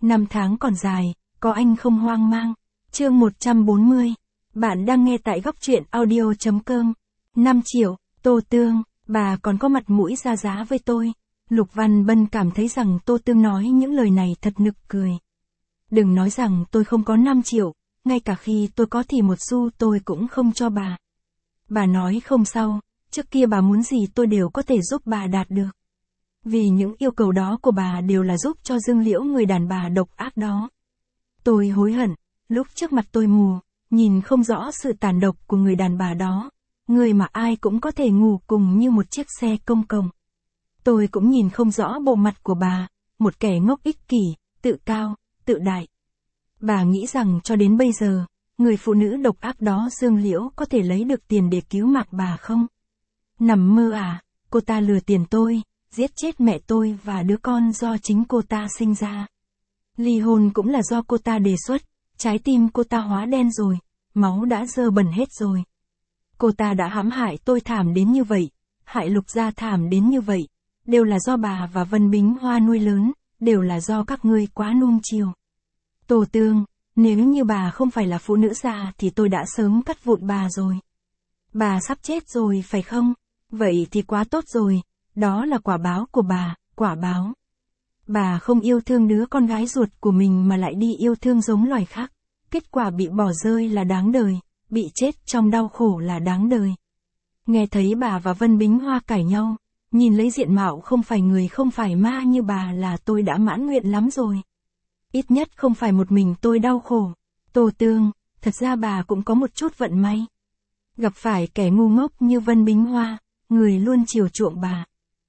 Năm tháng còn dài, có anh không hoang mang. Chương 140. Bạn đang nghe tại góc truyện audio.com. 5 triệu, Tô Tương, bà còn có mặt mũi ra giá với tôi. Lục Văn Bân cảm thấy rằng Tô Tương nói những lời này thật nực cười. Đừng nói rằng tôi không có 5 triệu, ngay cả khi tôi có thì một xu tôi cũng không cho bà. Bà nói không sao, trước kia bà muốn gì tôi đều có thể giúp bà đạt được. Vì những yêu cầu đó của bà đều là giúp cho Dương Liễu, người đàn bà độc ác đó. Tôi hối hận, lúc trước mặt tôi mù, nhìn không rõ sự tàn độc của người đàn bà đó, người mà ai cũng có thể ngủ cùng như một chiếc xe công cộng. Tôi cũng nhìn không rõ bộ mặt của bà, một kẻ ngốc ích kỷ, tự cao, tự đại. Bà nghĩ rằng cho đến bây giờ, người phụ nữ độc ác đó Dương Liễu có thể lấy được tiền để cứu mạng bà không? Nằm mơ à, cô ta lừa tiền tôi, giết chết mẹ tôi và đứa con do chính cô ta sinh ra. Ly hôn cũng là do cô ta đề xuất, trái tim cô ta hóa đen rồi, máu đã dơ bẩn hết rồi. Cô ta đã hãm hại tôi thảm đến như vậy, hại Lục gia thảm đến như vậy, đều là do bà và Vân Bính Hoa nuôi lớn, đều là do các ngươi quá nuông chiều. Tô Tương, nếu như bà không phải là phụ nữ già thì tôi đã sớm cắt vụn bà rồi. Bà sắp chết rồi phải không? Vậy thì quá tốt rồi, đó là quả báo của bà, quả báo. Bà không yêu thương đứa con gái ruột của mình mà lại đi yêu thương giống loài khác. Kết quả bị bỏ rơi là đáng đời, bị chết trong đau khổ là đáng đời. Nghe thấy bà và Vân Bính Hoa cãi nhau, nhìn lấy diện mạo không phải người không phải ma như bà là tôi đã mãn nguyện lắm rồi. Ít nhất không phải một mình tôi đau khổ. Tô Tương, thật ra bà cũng có một chút vận may. Gặp phải kẻ ngu ngốc như Vân Bính Hoa, người luôn chiều chuộng bà.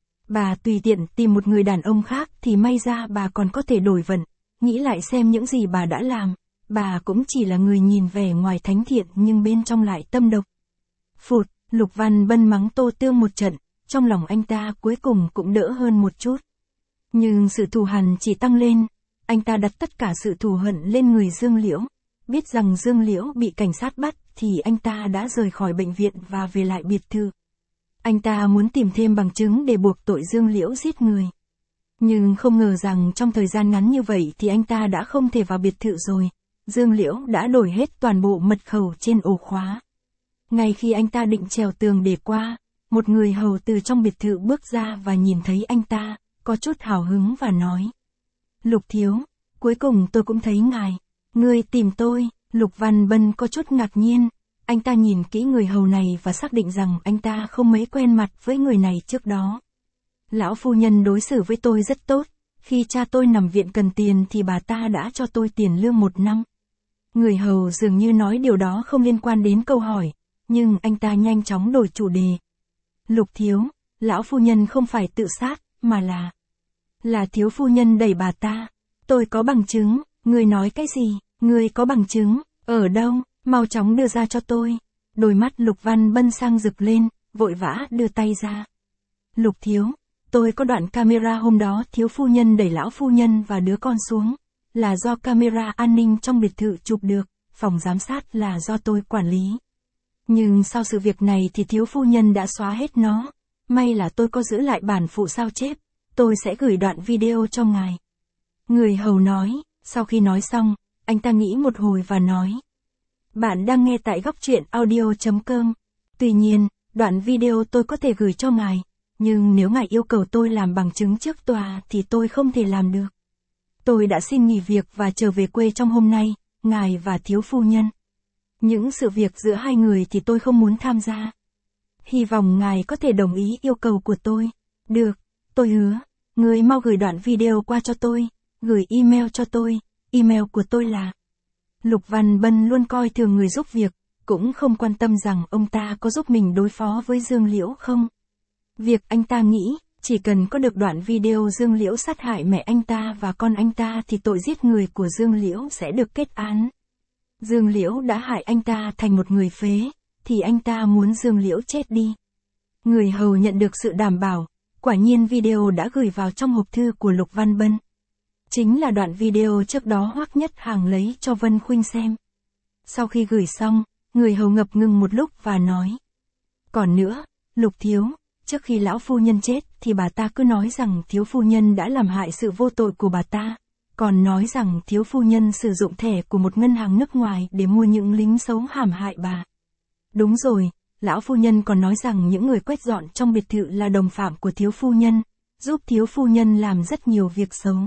Bà tùy tiện tìm một người đàn ông khác thì may ra bà còn có thể đổi vận. Nghĩ lại xem những gì bà đã làm, bà cũng chỉ là người nhìn vẻ ngoài thánh thiện nhưng bên trong lại tâm độc. Phụt, Lục Văn Bân mắng Tô Tương một trận, trong lòng anh ta cuối cùng cũng đỡ hơn một chút. Nhưng sự thù hằn chỉ tăng lên, anh ta đặt tất cả sự thù hận lên người Dương Liễu. Biết rằng Dương Liễu bị cảnh sát bắt thì anh ta đã rời khỏi bệnh viện và về lại biệt thự. Anh ta muốn tìm thêm bằng chứng để buộc tội Dương Liễu giết người. Nhưng không ngờ rằng trong thời gian ngắn như vậy thì anh ta đã không thể vào biệt thự rồi. Dương Liễu đã đổi hết toàn bộ mật khẩu trên ổ khóa. Ngay khi anh ta định trèo tường để qua, một người hầu từ trong biệt thự bước ra và nhìn thấy anh ta, có chút hào hứng và nói. Lục thiếu, cuối cùng tôi cũng thấy ngài. Ngươi tìm tôi. Lục Văn Bân có chút ngạc nhiên. Anh ta nhìn kỹ người hầu này và xác định rằng anh ta không mấy quen mặt với người này trước đó. Lão phu nhân đối xử với tôi rất tốt. Khi cha tôi nằm viện cần tiền thì bà ta đã cho tôi tiền lương 1 năm. Người hầu dường như nói điều đó không liên quan đến câu hỏi, nhưng anh ta nhanh chóng đổi chủ đề. Lục thiếu, lão phu nhân không phải tự sát, mà là thiếu phu nhân đẩy bà ta. Tôi có bằng chứng. Ngươi nói cái gì? Ngươi có bằng chứng? Ở đâu? Mau chóng đưa ra cho tôi. Đôi mắt Lục Văn Bân sang rực lên, vội vã đưa tay ra. Lục thiếu, tôi có đoạn camera hôm đó thiếu phu nhân đẩy lão phu nhân và đứa con xuống. Là do camera an ninh trong biệt thự chụp được, phòng giám sát là do tôi quản lý. Nhưng sau sự việc này thì thiếu phu nhân đã xóa hết nó. May là tôi có giữ lại bản phụ sao chép. Tôi sẽ gửi đoạn video cho ngài. Người hầu nói, sau khi nói xong, anh ta nghĩ một hồi và nói. Bạn đang nghe tại góc truyện audio.com. Tuy nhiên, đoạn video tôi có thể gửi cho ngài, nhưng nếu ngài yêu cầu tôi làm bằng chứng trước tòa thì tôi không thể làm được. Tôi đã xin nghỉ việc và trở về quê trong hôm nay, ngài và thiếu phu nhân. Những sự việc giữa hai người thì tôi không muốn tham gia. Hy vọng ngài có thể đồng ý yêu cầu của tôi. Được, tôi hứa. Người mau gửi đoạn video qua cho tôi, gửi email cho tôi, email của tôi là. Lục Văn Bân luôn coi thường người giúp việc, cũng không quan tâm rằng ông ta có giúp mình đối phó với Dương Liễu không. Việc anh ta nghĩ, chỉ cần có được đoạn video Dương Liễu sát hại mẹ anh ta và con anh ta thì tội giết người của Dương Liễu sẽ được kết án. Dương Liễu đã hại anh ta thành một người phế, thì anh ta muốn Dương Liễu chết đi. Người hầu nhận được sự đảm bảo, quả nhiên video đã gửi vào trong hộp thư của Lục Văn Bân. Chính là đoạn video trước đó Hoắc Nhất Hàng lấy cho Vân Khuynh xem. Sau khi gửi xong, người hầu ngập ngừng một lúc và nói. Còn nữa, Lục thiếu, trước khi lão phu nhân chết thì bà ta cứ nói rằng thiếu phu nhân đã làm hại sự vô tội của bà ta. còn nói rằng thiếu phu nhân sử dụng thẻ của một ngân hàng nước ngoài để mua những lính xấu hãm hại bà. Đúng rồi, lão phu nhân còn nói rằng những người quét dọn trong biệt thự là đồng phạm của thiếu phu nhân, giúp thiếu phu nhân làm rất nhiều việc xấu.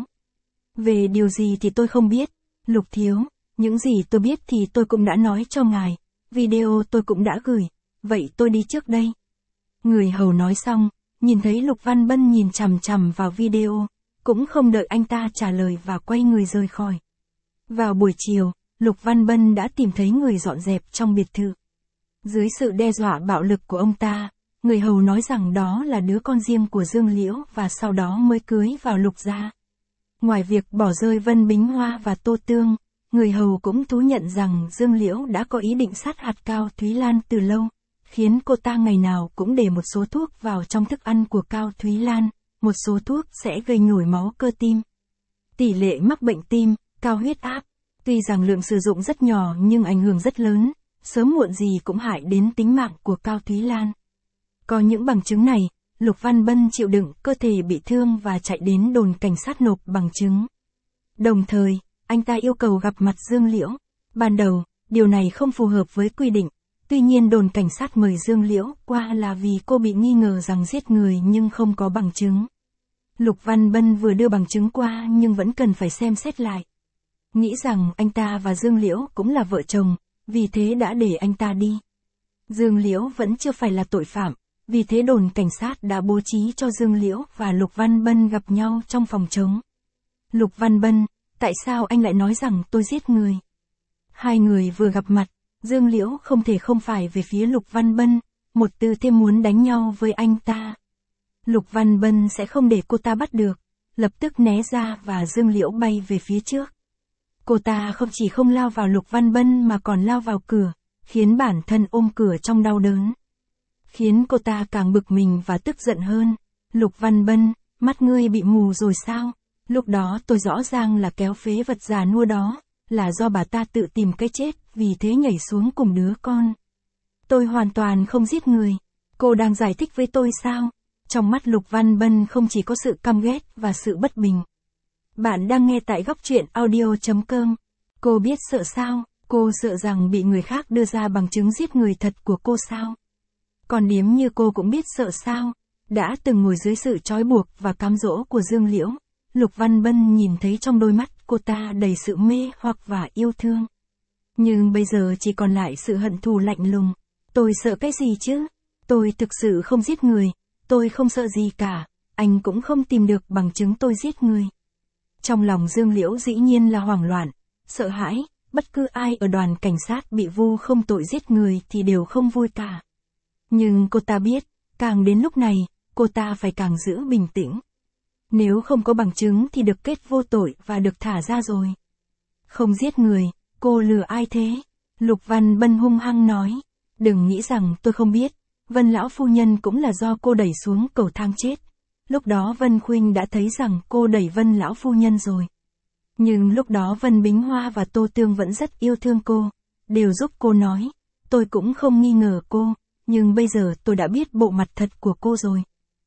Về điều gì thì tôi không biết, Lục thiếu, những gì tôi biết thì tôi cũng đã nói cho ngài, video tôi cũng đã gửi, vậy tôi đi trước đây. Người hầu nói xong, nhìn thấy Lục Văn Bân nhìn chằm chằm vào video, cũng không đợi anh ta trả lời và quay người rời khỏi. Vào buổi chiều, Lục Văn Bân đã tìm thấy người dọn dẹp trong biệt thự. Dưới sự đe dọa bạo lực của ông ta, người hầu nói rằng đó là đứa con riêng của Dương Liễu và sau đó mới cưới vào Lục gia. Ngoài việc bỏ rơi Vân Bính Hoa và Tô Tương, người hầu cũng thú nhận rằng Dương Liễu đã có ý định sát hại Cao Thúy Lan từ lâu, khiến cô ta ngày nào cũng để một số thuốc vào trong thức ăn của Cao Thúy Lan, một số thuốc sẽ gây nhồi máu cơ tim. Tỷ lệ mắc bệnh tim, cao huyết áp, tuy rằng lượng sử dụng rất nhỏ nhưng ảnh hưởng rất lớn, sớm muộn gì cũng hại đến tính mạng của Cao Thúy Lan. Có những bằng chứng này, Lục Văn Bân chịu đựng cơ thể bị thương và chạy đến đồn cảnh sát nộp bằng chứng. Đồng thời, anh ta yêu cầu gặp mặt Dương Liễu. Ban đầu, điều này không phù hợp với quy định, tuy nhiên đồn cảnh sát mời Dương Liễu qua là vì cô bị nghi ngờ rằng giết người nhưng không có bằng chứng. Lục Văn Bân vừa đưa bằng chứng qua nhưng vẫn cần phải xem xét lại. Nghĩ rằng anh ta và Dương Liễu cũng là vợ chồng, vì thế đã để anh ta đi. Dương Liễu vẫn chưa phải là tội phạm, vì thế đồn cảnh sát đã bố trí cho Dương Liễu và Lục Văn Bân gặp nhau trong phòng trống. Lục Văn Bân, tại sao anh lại nói rằng tôi giết người? Hai người vừa gặp mặt, Dương Liễu không thể không phải về phía Lục Văn Bân, một tư thế muốn đánh nhau với anh ta. Lục Văn Bân sẽ không để cô ta bắt được, lập tức né ra và Dương Liễu bay về phía trước. Cô ta không chỉ không lao vào Lục Văn Bân mà còn lao vào cửa, khiến bản thân ôm cửa trong đau đớn. Khiến cô ta càng bực mình và tức giận hơn. Lục Văn Bân, mắt ngươi bị mù rồi sao? Lúc đó tôi rõ ràng là kéo phế vật già nua đó, là do bà ta tự tìm cái chết, vì thế nhảy xuống cùng đứa con. Tôi hoàn toàn không giết người. Cô đang giải thích với tôi sao? Trong mắt Lục Văn Bân không chỉ có sự căm ghét và sự bất bình. Bạn đang nghe tại góc truyện audio.com. Cô biết sợ sao? Cô sợ rằng bị người khác đưa ra bằng chứng giết người thật của cô sao? Còn điếm như cô cũng biết sợ sao? Đã từng ngồi dưới sự trói buộc và cám dỗ của Dương Liễu, Lục Văn Bân nhìn thấy trong đôi mắt cô ta đầy sự mê hoặc và yêu thương. Nhưng bây giờ chỉ còn lại sự hận thù lạnh lùng. Tôi sợ cái gì chứ? Tôi thực sự không giết người. Tôi không sợ gì cả. Anh cũng không tìm được bằng chứng tôi giết người. Trong lòng Dương Liễu dĩ nhiên là hoảng loạn, sợ hãi. Bất cứ ai ở đoàn cảnh sát bị vu không tội giết người thì đều không vui cả. Nhưng cô ta biết, càng đến lúc này, cô ta phải càng giữ bình tĩnh. Nếu không có bằng chứng thì được kết vô tội và được thả ra rồi. Không giết người, cô lừa ai thế? Lục Văn Bân hung hăng nói. Đừng nghĩ rằng tôi không biết, Vân lão phu nhân cũng là do cô đẩy xuống cầu thang chết. Lúc đó Vân Khuynh đã thấy rằng cô đẩy Vân lão phu nhân rồi. Nhưng lúc đó Vân Bính Hoa và Tô Tương vẫn rất yêu thương cô, đều giúp cô nói. Tôi cũng không nghi ngờ cô, nhưng bây giờ tôi đã biết bộ mặt thật của cô rồi.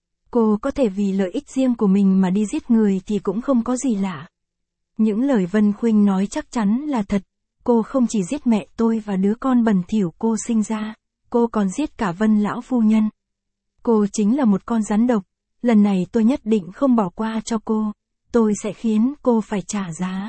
Cô có thể vì lợi ích riêng của mình mà đi giết người thì cũng không có gì lạ. Những lời Vân Khuynh nói chắc chắn là thật. Cô không chỉ giết mẹ tôi và đứa con bẩn thỉu cô sinh ra, cô còn giết cả Vân lão phu nhân. Cô chính là một con rắn độc, lần này tôi nhất định không bỏ qua cho cô. Tôi sẽ khiến cô phải trả giá.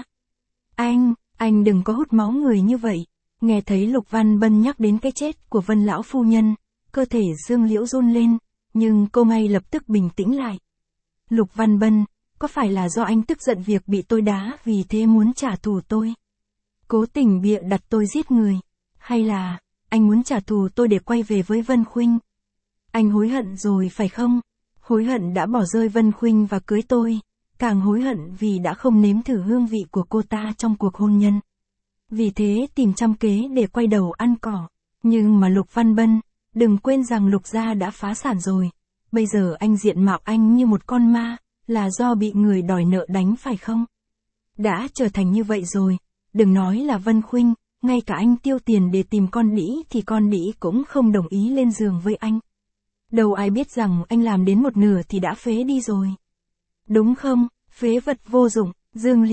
Anh đừng có hút máu người như vậy. Nghe thấy Lục Văn Bân nhắc đến cái chết của Vân lão phu nhân, cơ thể Dương Liễu run lên, nhưng cô ngay lập tức bình tĩnh lại. Lục Văn Bân, có phải là do anh tức giận việc bị tôi đá vì thế muốn trả thù tôi? Cố tình bịa đặt tôi giết người? Hay là, anh muốn trả thù tôi để quay về với Vân Khuynh? Anh hối hận rồi phải không? Hối hận đã bỏ rơi Vân Khuynh và cưới tôi, càng hối hận vì đã không nếm thử hương vị của cô ta trong cuộc hôn nhân. Vì thế tìm trăm kế để quay đầu ăn cỏ. Nhưng mà Lục Văn Bân, đừng quên rằng Lục gia đã phá sản rồi. Bây giờ anh diện mạo anh như một con ma, là do bị người đòi nợ đánh phải không? Đã trở thành như vậy rồi, đừng nói là Vân Khuynh, ngay cả anh tiêu tiền để tìm con đĩ thì con đĩ cũng không đồng ý lên giường với anh. Đâu ai biết rằng anh làm đến một nửa thì đã phế đi rồi. Đúng không, phế vật vô dụng, Dương Liễu,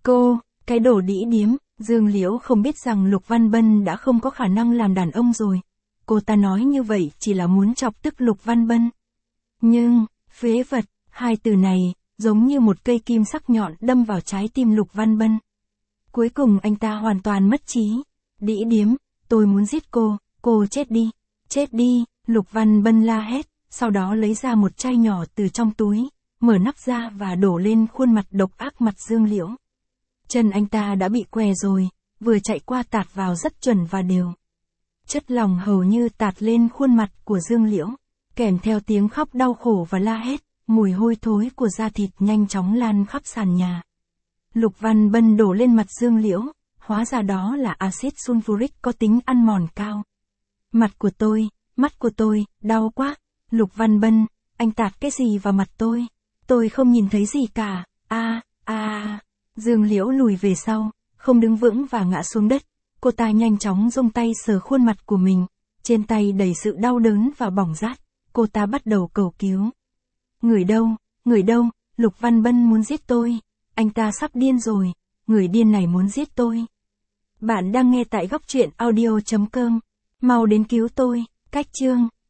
Cô, cái đồ đĩ điếm, Dương Liễu không biết rằng Lục Văn Bân đã không có khả năng làm đàn ông rồi. Cô ta nói như vậy chỉ là muốn chọc tức Lục Văn Bân. Nhưng, phế vật, hai từ này, giống như một cây kim sắc nhọn đâm vào trái tim Lục Văn Bân. Cuối cùng anh ta hoàn toàn mất trí. Đĩ điếm, tôi muốn giết cô chết đi, Lục Văn Bân la hét, sau đó lấy ra một chai nhỏ từ trong túi, mở nắp ra và đổ lên khuôn mặt độc ác mặt Dương Liễu. Chân anh ta đã bị què rồi, vừa chạy qua tạt vào rất chuẩn và đều. Chất lỏng hầu như tạt lên khuôn mặt của Dương Liễu, kèm theo tiếng khóc đau khổ và la hét, mùi hôi thối của da thịt nhanh chóng lan khắp sàn nhà. Lục Văn Bân đổ lên mặt Dương Liễu, hóa ra đó là axit sulfuric có tính ăn mòn cao. Mắt của tôi, đau quá. Lục Văn Bân, anh tạt cái gì vào mặt tôi? Tôi không nhìn thấy gì cả. Dương Liễu lùi về sau, không đứng vững và ngã xuống đất. Cô ta nhanh chóng giông tay sờ khuôn mặt của mình, trên tay đầy sự đau đớn và bỏng rát. Cô ta bắt đầu cầu cứu. Người đâu, Lục Văn Bân muốn giết tôi. Anh ta sắp điên rồi, người điên này muốn giết tôi. Bạn đang nghe tại góc truyện audio.com. Mau đến cứu tôi, cách chương.